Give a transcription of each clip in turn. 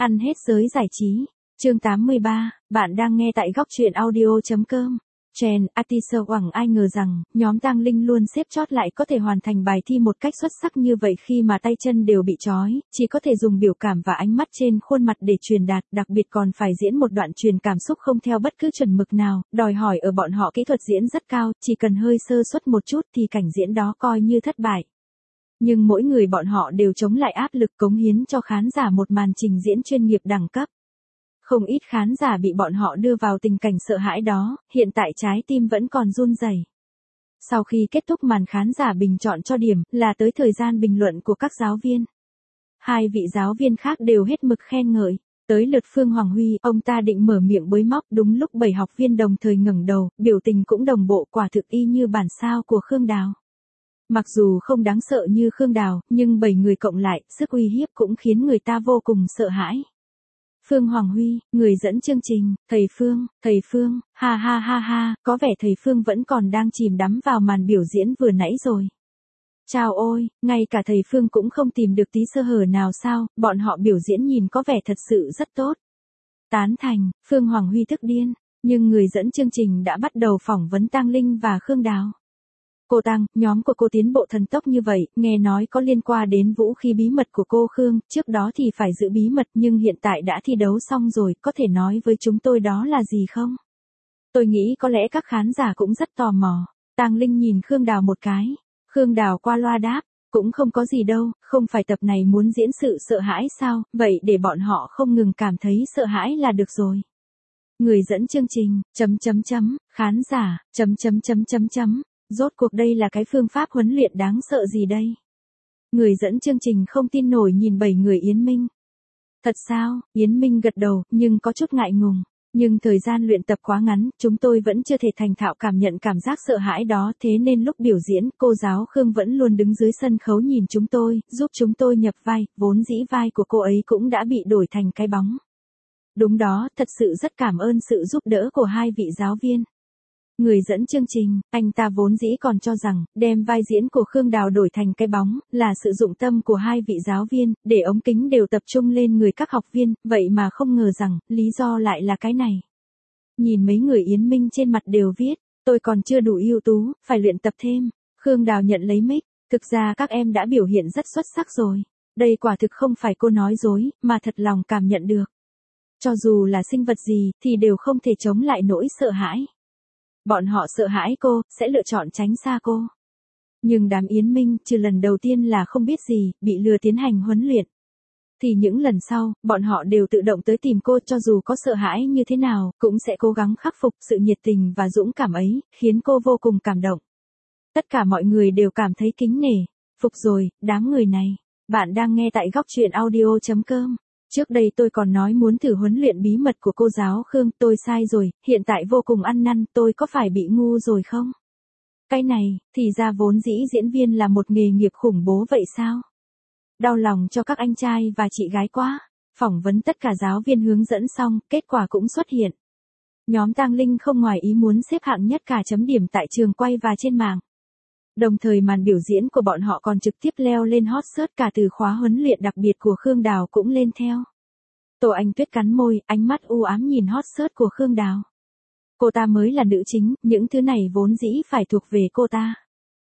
Ăn hết giới giải trí. Chương 83, bạn đang nghe tại góc truyện audio.com. Trend Artist Hoàng ai ngờ rằng, nhóm Tang Linh luôn xếp chót lại có thể hoàn thành bài thi một cách xuất sắc như vậy khi mà tay chân đều bị trói, chỉ có thể dùng biểu cảm và ánh mắt trên khuôn mặt để truyền đạt, đặc biệt còn phải diễn một đoạn truyền cảm xúc không theo bất cứ chuẩn mực nào, đòi hỏi ở bọn họ kỹ thuật diễn rất cao, chỉ cần hơi sơ suất một chút thì cảnh diễn đó coi như thất bại. Nhưng mỗi người bọn họ đều chống lại áp lực cống hiến cho khán giả một màn trình diễn chuyên nghiệp đẳng cấp. Không ít khán giả bị bọn họ đưa vào tình cảnh sợ hãi đó, hiện tại trái tim vẫn còn run rẩy. Sau khi kết thúc màn khán giả bình chọn cho điểm, là tới thời gian bình luận của các giáo viên. Hai vị giáo viên khác đều hết mực khen ngợi. Tới lượt Phương Hoàng Huy, ông ta định mở miệng bới móc, đúng lúc 7 học viên đồng thời ngẩng đầu, biểu tình cũng đồng bộ, quả thực y như bản sao của Khương Đào. Mặc dù không đáng sợ như Khương Đào, nhưng 7 người cộng lại, sức uy hiếp cũng khiến người ta vô cùng sợ hãi. Phương Hoàng Huy, người dẫn chương trình, thầy Phương, ha ha ha ha, có vẻ thầy Phương vẫn còn đang chìm đắm vào màn biểu diễn vừa nãy rồi. Chao ôi, ngay cả thầy Phương cũng không tìm được tí sơ hở nào sao, bọn họ biểu diễn nhìn có vẻ thật sự rất tốt. Tán thành, Phương Hoàng Huy tức điên, nhưng người dẫn chương trình đã bắt đầu phỏng vấn Tang Linh và Khương Đào. Cô Tang, nhóm của cô tiến bộ thần tốc như vậy, nghe nói có liên quan đến vũ khí bí mật của cô Khương, trước đó thì phải giữ bí mật nhưng hiện tại đã thi đấu xong rồi, có thể nói với chúng tôi đó là gì không? Tôi nghĩ có lẽ các khán giả cũng rất tò mò. Tang Linh nhìn Khương Đào một cái. Khương Đào qua loa đáp, cũng không có gì đâu, không phải tập này muốn diễn sự sợ hãi sao, vậy để bọn họ không ngừng cảm thấy sợ hãi là được rồi. Người dẫn chương trình, khán giả, Rốt cuộc đây là cái phương pháp huấn luyện đáng sợ gì đây? Người dẫn chương trình không tin nổi nhìn 7 người Yến Minh. Thật sao? Yến Minh gật đầu, nhưng có chút ngại ngùng. Nhưng thời gian luyện tập quá ngắn, chúng tôi vẫn chưa thể thành thạo cảm nhận cảm giác sợ hãi đó, thế nên lúc biểu diễn, cô giáo Khương vẫn luôn đứng dưới sân khấu nhìn chúng tôi, giúp chúng tôi nhập vai, vốn dĩ vai của cô ấy cũng đã bị đổi thành cái bóng. Đúng đó, thật sự rất cảm ơn sự giúp đỡ của hai vị giáo viên. Người dẫn chương trình, anh ta vốn dĩ còn cho rằng, đem vai diễn của Khương Đào đổi thành cái bóng, là sự dụng tâm của hai vị giáo viên, để ống kính đều tập trung lên người các học viên, vậy mà không ngờ rằng, lý do lại là cái này. Nhìn mấy người Yến Minh trên mặt đều viết, tôi còn chưa đủ ưu tú, phải luyện tập thêm. Khương Đào nhận lấy mic, thực ra các em đã biểu hiện rất xuất sắc rồi. Đây quả thực không phải cô nói dối, mà thật lòng cảm nhận được. Cho dù là sinh vật gì, thì đều không thể chống lại nỗi sợ hãi. Bọn họ sợ hãi cô, sẽ lựa chọn tránh xa cô. Nhưng đám Yến Minh, trừ lần đầu tiên là không biết gì, bị lừa tiến hành huấn luyện. Thì những lần sau, bọn họ đều tự động tới tìm cô, cho dù có sợ hãi như thế nào, cũng sẽ cố gắng khắc phục. Sự nhiệt tình và dũng cảm ấy, khiến cô vô cùng cảm động. Tất cả mọi người đều cảm thấy kính nể. Phục rồi, đám người này. Bạn đang nghe tại góc truyện audio.com. Trước đây tôi còn nói muốn thử huấn luyện bí mật của cô giáo Khương, tôi sai rồi, hiện tại vô cùng ăn năn, tôi có phải bị ngu rồi không? Cái này, thì ra vốn dĩ diễn viên là một nghề nghiệp khủng bố vậy sao? Đau lòng cho các anh trai và chị gái quá. Phỏng vấn tất cả giáo viên hướng dẫn xong, kết quả cũng xuất hiện. Nhóm Tang Linh không ngoài ý muốn xếp hạng nhất cả chấm điểm tại trường quay và trên mạng. Đồng thời màn biểu diễn của bọn họ còn trực tiếp leo lên hot search, cả từ khóa huấn luyện đặc biệt của Khương Đào cũng lên theo. Tô Anh Tuyết cắn môi, ánh mắt u ám nhìn hot search của Khương Đào. Cô ta mới là nữ chính, những thứ này vốn dĩ phải thuộc về cô ta.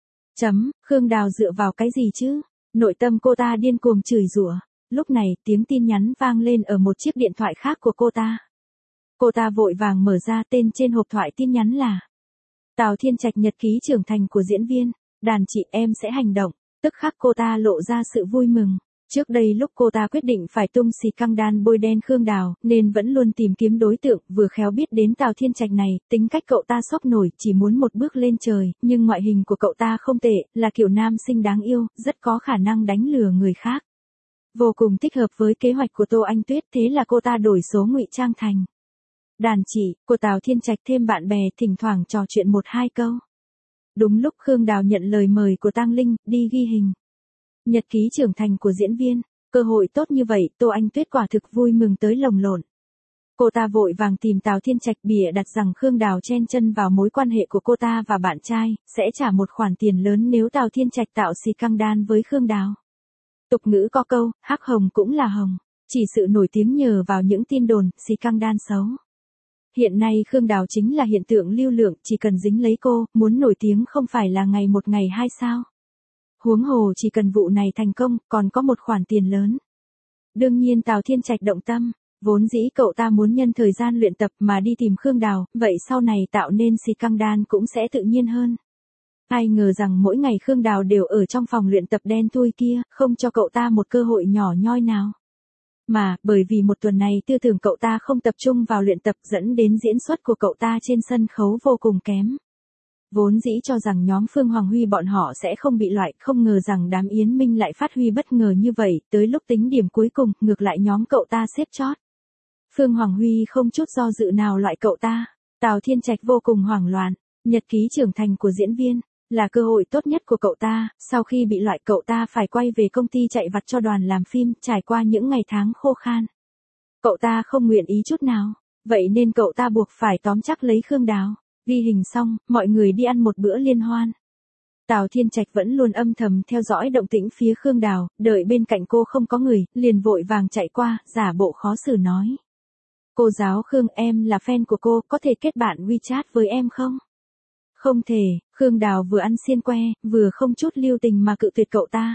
Khương Đào dựa vào cái gì chứ? Nội tâm cô ta điên cuồng chửi rủa. Lúc này, tiếng tin nhắn vang lên ở một chiếc điện thoại khác của cô ta. Cô ta vội vàng mở ra, tên trên hộp thoại tin nhắn là Tào Thiên Trạch, nhật ký trưởng thành của diễn viên. Đàn chị, em sẽ hành động. Tức khắc cô ta lộ ra sự vui mừng. Trước đây lúc cô ta quyết định phải tung xì căng đan bôi đen Khương Đào, nên vẫn luôn tìm kiếm đối tượng, vừa khéo biết đến Tào Thiên Trạch này, tính cách cậu ta sốc nổi, chỉ muốn một bước lên trời, nhưng ngoại hình của cậu ta không tệ, là kiểu nam sinh đáng yêu, rất có khả năng đánh lừa người khác. Vô cùng thích hợp với kế hoạch của Tô Anh Tuyết, thế là cô ta đổi số ngụy trang thành đàn chị của Tào Thiên Trạch, thêm bạn bè thỉnh thoảng trò chuyện 1-2 câu. Đúng lúc Khương Đào nhận lời mời của Tang Linh, đi ghi hình nhật ký trưởng thành của diễn viên. Cơ hội tốt như vậy, Tô Anh Tuyết quả thực vui mừng tới lồng lộn. Cô ta vội vàng tìm Tào Thiên Trạch bịa đặt rằng Khương Đào chen chân vào mối quan hệ của cô ta và bạn trai, sẽ trả một khoản tiền lớn nếu Tào Thiên Trạch tạo xì căng đan với Khương Đào. Tục ngữ có câu, hắc hồng cũng là hồng. Chỉ sự nổi tiếng nhờ vào những tin đồn, scandal xấu. Hiện nay Khương Đào chính là hiện tượng lưu lượng, chỉ cần dính lấy cô, muốn nổi tiếng không phải là ngày một ngày hai sao. Huống hồ chỉ cần vụ này thành công, còn có một khoản tiền lớn. Đương nhiên Tào Thiên Trạch động tâm, vốn dĩ cậu ta muốn nhân thời gian luyện tập mà đi tìm Khương Đào, vậy sau này tạo nên scandal cũng sẽ tự nhiên hơn. Ai ngờ rằng mỗi ngày Khương Đào đều ở trong phòng luyện tập đen thui kia, không cho cậu ta một cơ hội nhỏ nhoi nào. Mà, bởi vì một tuần này tư tưởng cậu ta không tập trung vào luyện tập dẫn đến diễn xuất của cậu ta trên sân khấu vô cùng kém. Vốn dĩ cho rằng nhóm Phương Hoàng Huy bọn họ sẽ không bị loại, không ngờ rằng đám Yến Minh lại phát huy bất ngờ như vậy, tới lúc tính điểm cuối cùng, ngược lại nhóm cậu ta xếp chót. Phương Hoàng Huy không chút do dự nào loại cậu ta, Tào Thiên Trạch vô cùng hoảng loạn, nhật ký trưởng thành của diễn viên, là cơ hội tốt nhất của cậu ta, sau khi bị loại cậu ta phải quay về công ty chạy vặt cho đoàn làm phim, trải qua những ngày tháng khô khan. Cậu ta không nguyện ý chút nào, vậy nên cậu ta buộc phải tóm chắc lấy Khương Đào. Ghi hình xong, mọi người đi ăn một bữa liên hoan. Tào Thiên Trạch vẫn luôn âm thầm theo dõi động tĩnh phía Khương Đào, đợi bên cạnh cô không có người, liền vội vàng chạy qua, giả bộ khó xử nói. Cô giáo Khương, em là fan của cô, có thể kết bạn WeChat với em không? Không thể, Khương Đào vừa ăn xiên que, vừa không chút lưu tình mà cự tuyệt cậu ta.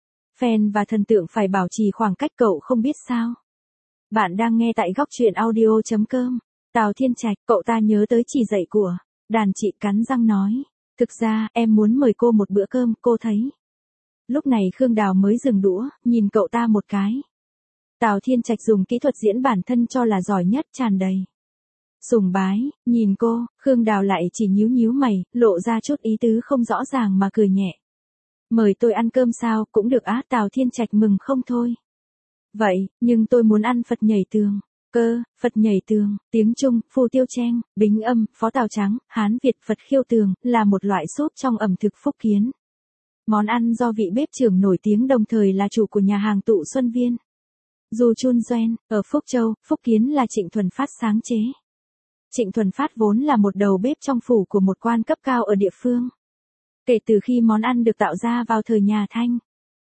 Fan và thần tượng phải bảo trì khoảng cách, cậu không biết sao. Bạn đang nghe tại góc truyện audio.com. Tào Thiên Trạch, cậu ta nhớ tới chỉ dạy của đàn chị, cắn răng nói. Thực ra, em muốn mời cô một bữa cơm, cô thấy. Lúc này Khương Đào mới dừng đũa, nhìn cậu ta một cái. Tào Thiên Trạch dùng kỹ thuật diễn bản thân cho là giỏi nhất, tràn đầy sùng bái, nhìn cô, Khương Đào lại chỉ nhíu nhíu mày, lộ ra chút ý tứ không rõ ràng mà cười nhẹ. Mời tôi ăn cơm sao, cũng được á, Tào Thiên Trạch mừng không thôi. Vậy, nhưng tôi muốn ăn Phật nhảy tường. Phật nhảy tường, tiếng Trung, Phu Tiêu Trang, Bính Âm, Phó Tào Trắng, Hán Việt Phật khiêu tường, là một loại súp trong ẩm thực Phúc Kiến. Món ăn do vị bếp trưởng nổi tiếng đồng thời là chủ của nhà hàng Tụ Xuân Viên. Du Chun Doen, ở Phúc Châu, Phúc Kiến là Trịnh Thuần Phát sáng chế. Trịnh Thuần Phát vốn là một đầu bếp trong phủ của một quan cấp cao ở địa phương. Kể từ khi món ăn được tạo ra vào thời nhà Thanh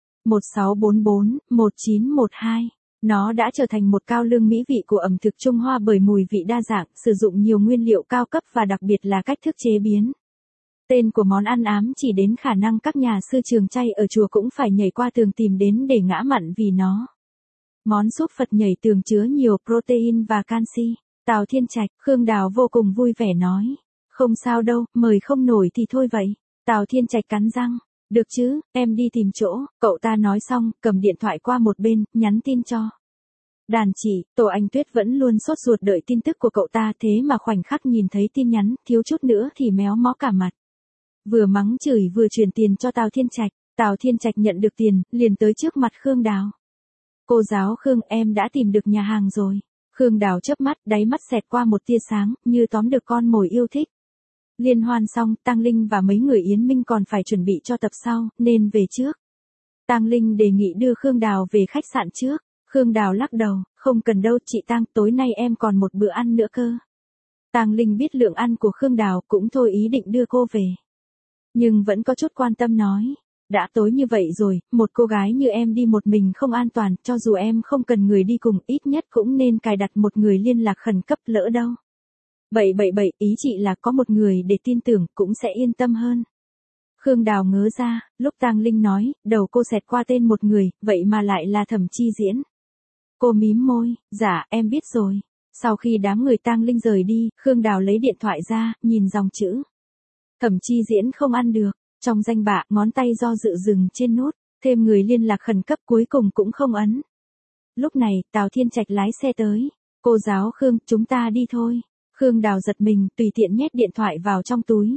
1644-1912, nó đã trở thành một cao lương mỹ vị của ẩm thực Trung Hoa bởi mùi vị đa dạng, sử dụng nhiều nguyên liệu cao cấp và đặc biệt là cách thức chế biến. Tên của món ăn ám chỉ đến khả năng các nhà sư trường chay ở chùa cũng phải nhảy qua tường tìm đến để ngã mặn vì nó. Món súp Phật nhảy tường chứa nhiều protein và canxi. Tào Thiên Trạch, Khương Đào vô cùng vui vẻ nói. Không sao đâu, mời không nổi thì thôi vậy. Tào Thiên Trạch cắn răng. Được chứ, em đi tìm chỗ. Cậu ta nói xong, cầm điện thoại qua một bên, nhắn tin cho đàn chị. Tổ Anh Tuyết vẫn luôn sốt ruột đợi tin tức của cậu ta, thế mà khoảnh khắc nhìn thấy tin nhắn, thiếu chút nữa thì méo mó cả mặt. Vừa mắng chửi vừa chuyển tiền cho Tào Thiên Trạch. Tào Thiên Trạch nhận được tiền, liền tới trước mặt Khương Đào. Cô giáo Khương, em đã tìm được nhà hàng rồi. Khương Đào chớp mắt, đáy mắt xẹt qua một tia sáng, như tóm được con mồi yêu thích. Liên hoan xong, Tang Linh và mấy người Yến Minh còn phải chuẩn bị cho tập sau, nên về trước. Tang Linh đề nghị đưa Khương Đào về khách sạn trước. Khương Đào lắc đầu, không cần đâu chị Tang, tối nay em còn một bữa ăn nữa cơ. Tang Linh biết lượng ăn của Khương Đào, cũng thôi ý định đưa cô về. Nhưng vẫn có chút quan tâm nói. Đã tối như vậy rồi, một cô gái như em đi một mình không an toàn, cho dù em không cần người đi cùng, ít nhất cũng nên cài đặt một người liên lạc khẩn cấp, lỡ đâu. Bậy, ý chị là có một người để tin tưởng, cũng sẽ yên tâm hơn. Khương Đào ngớ ra, lúc Tang Linh nói, đầu cô xẹt qua tên một người, vậy mà lại là Thẩm Chi Diễn. Cô mím môi, dạ, em biết rồi. Sau khi đám người Tang Linh rời đi, Khương Đào lấy điện thoại ra, nhìn dòng chữ. Thẩm Chi Diễn không ăn được. Trong danh bạ, ngón tay do dự dừng trên nút, thêm người liên lạc khẩn cấp cuối cùng cũng không ấn. Lúc này, Tào Thiên Trạch lái xe tới. Cô giáo Khương, chúng ta đi thôi. Khương Đào giật mình, tùy tiện nhét điện thoại vào trong túi.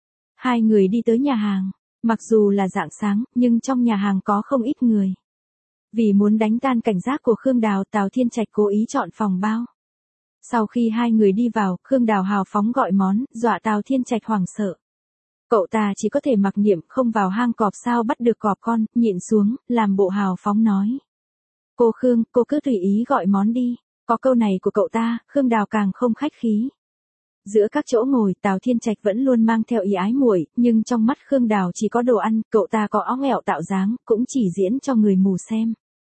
Hai người đi tới nhà hàng. Mặc dù là rạng sáng, nhưng trong nhà hàng có không ít người. Vì muốn đánh tan cảnh giác của Khương Đào, Tào Thiên Trạch cố ý chọn phòng bao. Sau khi hai người đi vào, Khương Đào hào phóng gọi món, dọa Tào Thiên Trạch hoảng sợ. Cậu ta chỉ có thể mặc niệm không vào hang cọp sao bắt được cọp con, nhịn xuống, làm bộ hào phóng nói. Cô Khương, cô cứ tùy ý gọi món đi. Có câu này của cậu ta, Khương Đào càng không khách khí. Giữa các chỗ ngồi, Tào Thiên Trạch vẫn luôn mang theo ý ái muội, nhưng trong mắt Khương Đào chỉ có đồ ăn, cậu ta có óng ẹo tạo dáng, cũng chỉ diễn cho người mù xem.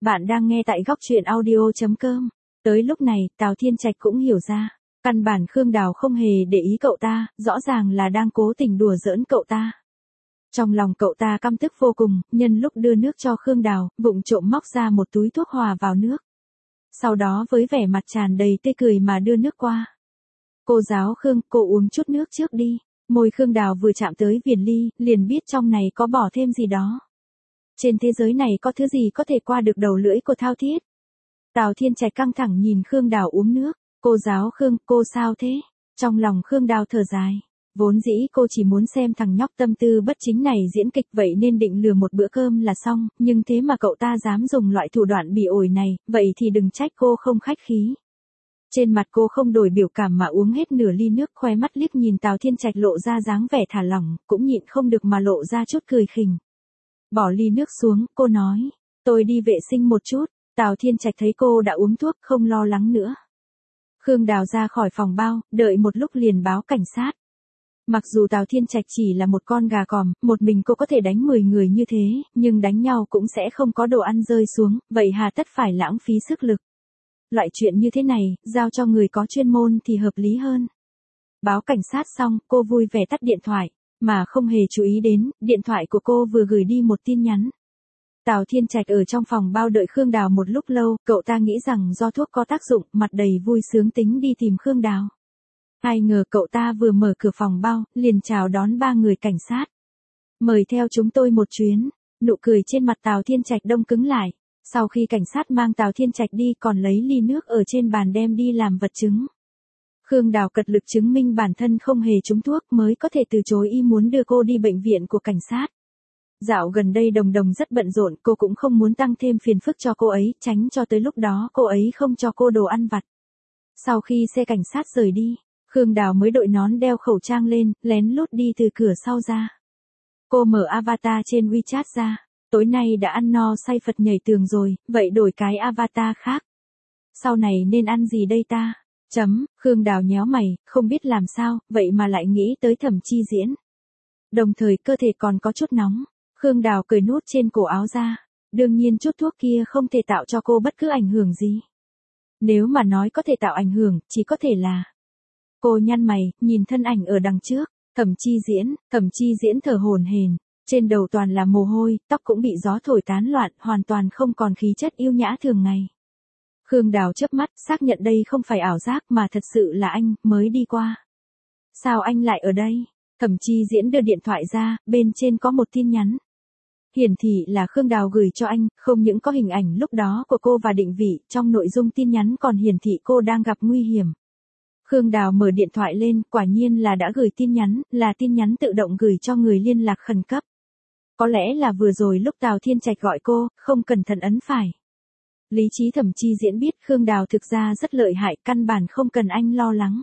Bạn đang nghe tại góc truyện audio.com. Tới lúc này, Tào Thiên Trạch cũng hiểu ra. Căn bản Khương Đào không hề để ý cậu ta, rõ ràng là đang cố tình đùa giỡn cậu ta. Trong lòng cậu ta căm tức vô cùng, nhân lúc đưa nước cho Khương Đào, vụng trộm móc ra một túi thuốc hòa vào nước. Sau đó với vẻ mặt tràn đầy tươi cười mà đưa nước qua. Cô giáo Khương, cô uống chút nước trước đi. Môi Khương Đào vừa chạm tới viền ly, liền biết trong này có bỏ thêm gì đó. Trên thế giới này có thứ gì có thể qua được đầu lưỡi của Thao Thiết? Tào Thiên Trạch căng thẳng nhìn Khương Đào uống nước. Cô giáo Khương, cô sao thế? Trong lòng Khương Đào thở dài. Vốn dĩ cô chỉ muốn xem thằng nhóc tâm tư bất chính này diễn kịch vậy nên định lừa một bữa cơm là xong, nhưng thế mà cậu ta dám dùng loại thủ đoạn bỉ ổi này, vậy thì đừng trách cô không khách khí. Trên mặt cô không đổi biểu cảm mà uống hết nửa ly nước, khoe mắt liếc nhìn Tào Thiên Trạch lộ ra dáng vẻ thả lỏng, cũng nhịn không được mà lộ ra chút cười khỉnh. Bỏ ly nước xuống, cô nói, tôi đi vệ sinh một chút. Tào Thiên Trạch thấy cô đã uống thuốc không lo lắng nữa. Khương Đào ra khỏi phòng bao, đợi một lúc liền báo cảnh sát. Mặc dù Tào Thiên Trạch chỉ là một con gà còm, một mình cô có thể đánh 10 người như thế, nhưng đánh nhau cũng sẽ không có đồ ăn rơi xuống, vậy hà tất phải lãng phí sức lực. Loại chuyện như thế này, giao cho người có chuyên môn thì hợp lý hơn. Báo cảnh sát xong, cô vui vẻ tắt điện thoại, mà không hề chú ý đến, điện thoại của cô vừa gửi đi một tin nhắn. Tào Thiên Trạch ở trong phòng bao đợi Khương Đào một lúc lâu, cậu ta nghĩ rằng do thuốc có tác dụng, mặt đầy vui sướng tính đi tìm Khương Đào. Ai ngờ cậu ta vừa mở cửa phòng bao, liền chào đón 3 người cảnh sát. Mời theo chúng tôi một chuyến. Nụ cười trên mặt Tào Thiên Trạch đông cứng lại. Sau khi cảnh sát mang Tào Thiên Trạch đi còn lấy ly nước ở trên bàn đem đi làm vật chứng. Khương Đào cật lực chứng minh bản thân không hề trúng thuốc mới có thể từ chối ý muốn đưa cô đi bệnh viện của cảnh sát. Dạo gần đây Đồng Đồng rất bận rộn, cô cũng không muốn tăng thêm phiền phức cho cô ấy, tránh cho tới lúc đó cô ấy không cho cô đồ ăn vặt. Sau khi xe cảnh sát rời đi, Khương Đào mới đội nón đeo khẩu trang lên, lén lút đi từ cửa sau ra. Cô mở avatar trên WeChat ra, tối nay đã ăn no say Phật nhảy tường rồi, vậy đổi cái avatar khác. Sau này nên ăn gì đây ta? Khương Đào nhéo mày, không biết làm sao, vậy mà lại nghĩ tới Thẩm Chi Diễn. Đồng thời cơ thể còn có chút nóng, Khương Đào cởi nút trên cổ áo ra, đương nhiên chút thuốc kia không thể tạo cho cô bất cứ ảnh hưởng gì. Nếu mà nói có thể tạo ảnh hưởng, chỉ có thể là... Cô nhăn mày, nhìn thân ảnh ở đằng trước, Thẩm Chi Diễn thở hổn hển, trên đầu toàn là mồ hôi, tóc cũng bị gió thổi tán loạn, hoàn toàn không còn khí chất yêu nhã thường ngày. Khương Đào chớp mắt, xác nhận đây không phải ảo giác mà thật sự là anh, mới đi qua. Sao anh lại ở đây? Thẩm Chi Diễn đưa điện thoại ra, bên trên có một tin nhắn. Hiển thị là Khương Đào gửi cho anh, không những có hình ảnh lúc đó của cô và định vị, trong nội dung tin nhắn còn hiển thị cô đang gặp nguy hiểm. Khương Đào mở điện thoại lên, quả nhiên là đã gửi tin nhắn, là tin nhắn tự động gửi cho người liên lạc khẩn cấp. Có lẽ là vừa rồi lúc Tào Thiên Trạch gọi cô, không cẩn thận ấn phải. Lý trí Thẩm Chi Diễn biết Khương Đào thực ra rất lợi hại, căn bản không cần anh lo lắng.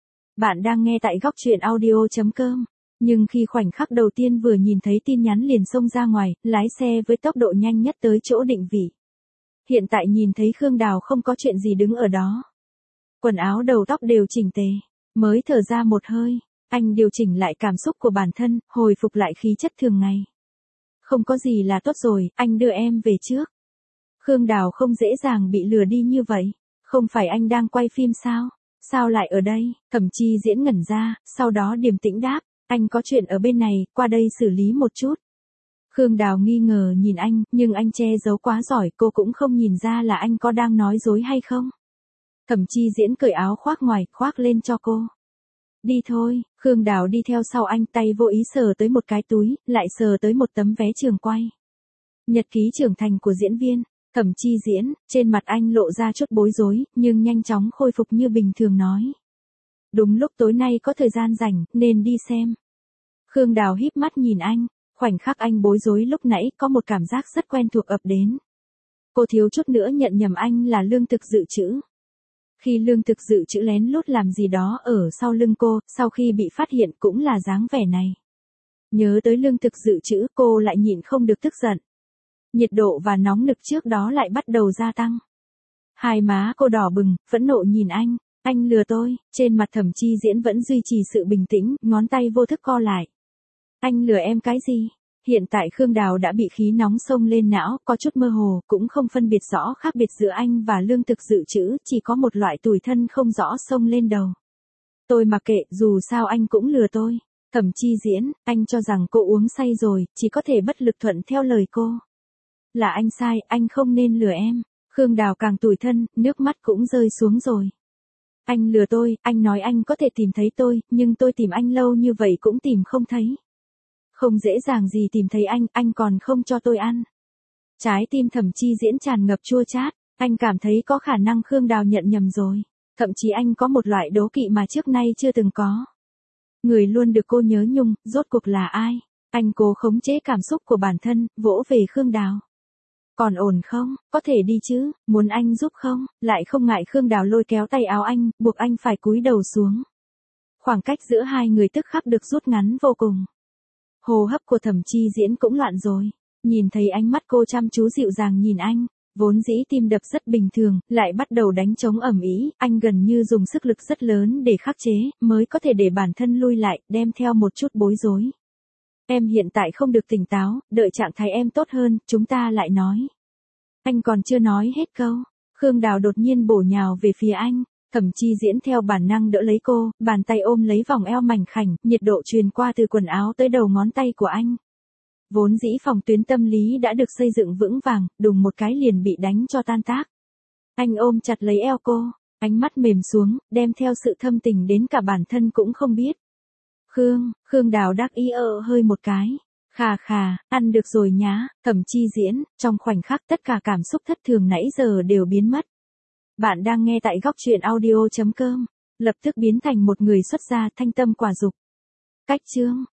Bạn đang nghe tại góc truyện audio.com. Nhưng khi khoảnh khắc đầu tiên vừa nhìn thấy tin nhắn liền xông ra ngoài, lái xe với tốc độ nhanh nhất tới chỗ định vị. Hiện tại nhìn thấy Khương Đào không có chuyện gì đứng ở đó. Quần áo đầu tóc đều chỉnh tề, mới thở ra một hơi, anh điều chỉnh lại cảm xúc của bản thân, hồi phục lại khí chất thường ngày. Không có gì là tốt rồi, anh đưa em về trước. Khương Đào không dễ dàng bị lừa đi như vậy, không phải anh đang quay phim sao? Sao lại ở đây? Thẩm Chi Diễn ngẩn ra, sau đó điềm tĩnh đáp, anh có chuyện ở bên này, qua đây xử lý một chút. Khương Đào nghi ngờ nhìn anh, nhưng anh che giấu quá giỏi, cô cũng không nhìn ra là anh có đang nói dối hay không. Thẩm Chi Diễn cởi áo khoác ngoài, khoác lên cho cô. Đi thôi, Khương Đào đi theo sau anh, tay vô ý sờ tới một cái túi, lại sờ tới một tấm vé trường quay. Nhật ký trưởng thành của diễn viên. Thẩm Chi Diễn, trên mặt anh lộ ra chút bối rối, nhưng nhanh chóng khôi phục như bình thường nói. Đúng lúc tối nay có thời gian rảnh, nên đi xem. Khương Đào híp mắt nhìn anh, khoảnh khắc anh bối rối lúc nãy có một cảm giác rất quen thuộc ập đến. Cô thiếu chút nữa nhận nhầm anh là Lương Thực Dự Trữ. Khi Lương Thực Dự Trữ lén lút làm gì đó ở sau lưng cô, sau khi bị phát hiện cũng là dáng vẻ này. Nhớ tới Lương Thực Dự Trữ, cô lại nhịn không được tức giận. Nhiệt độ và nóng nực trước đó lại bắt đầu gia tăng. Hai má cô đỏ bừng, phẫn nộ nhìn anh lừa tôi, trên mặt Thẩm Chi Diễn vẫn duy trì sự bình tĩnh, ngón tay vô thức co lại. Anh lừa em cái gì? Hiện tại Khương Đào đã bị khí nóng xông lên não, có chút mơ hồ, cũng không phân biệt rõ khác biệt giữa anh và lương thực dự trữ, chỉ có một loại tủi thân không rõ xông lên đầu. Tôi mặc kệ, dù sao anh cũng lừa tôi. Thẩm Chi Diễn, anh cho rằng cô uống say rồi, chỉ có thể bất lực thuận theo lời cô. Là anh sai, anh không nên lừa em. Khương Đào càng tủi thân, nước mắt cũng rơi xuống rồi. Anh lừa tôi, anh nói anh có thể tìm thấy tôi, nhưng tôi tìm anh lâu như vậy cũng tìm không thấy. Không dễ dàng gì tìm thấy anh còn không cho tôi ăn. Trái tim Thẩm Chi Diễn tràn ngập chua chát, anh cảm thấy có khả năng Khương Đào nhận nhầm rồi. Thậm chí anh có một loại đố kỵ mà trước nay chưa từng có. Người luôn được cô nhớ nhung, rốt cuộc là ai? Anh cố khống chế cảm xúc của bản thân, vỗ về Khương Đào. Còn ổn không? Có thể đi chứ? Muốn anh giúp không? Lại không ngại Khương Đào lôi kéo tay áo anh, buộc anh phải cúi đầu xuống. Khoảng cách giữa hai người tức khắc được rút ngắn vô cùng. Hô hấp của Thẩm Chi Diễn cũng loạn rồi. Nhìn thấy ánh mắt cô chăm chú dịu dàng nhìn anh, vốn dĩ tim đập rất bình thường, lại bắt đầu đánh trống ầm ĩ, anh gần như dùng sức lực rất lớn để khắc chế, mới có thể để bản thân lui lại, đem theo một chút bối rối. Em hiện tại không được tỉnh táo, đợi trạng thái em tốt hơn, chúng ta lại nói. Anh còn chưa nói hết câu, Khương Đào đột nhiên bổ nhào về phía anh. Thẩm Chi Diễn theo bản năng đỡ lấy cô, bàn tay ôm lấy vòng eo mảnh khảnh, nhiệt độ truyền qua từ quần áo tới đầu ngón tay của anh. Vốn dĩ phòng tuyến tâm lý đã được xây dựng vững vàng, đùng một cái liền bị đánh cho tan tác. Anh ôm chặt lấy eo cô, ánh mắt mềm xuống, đem theo sự thâm tình đến cả bản thân cũng không biết. Khương Đào đắc ý hơi một cái. Khà khà, ăn được rồi nhá. Thẩm Chi Diễn, trong khoảnh khắc tất cả cảm xúc thất thường nãy giờ đều biến mất. Bạn đang nghe tại góc truyện audio.com, lập tức biến thành một người xuất gia thanh tâm quả dục. Cách chương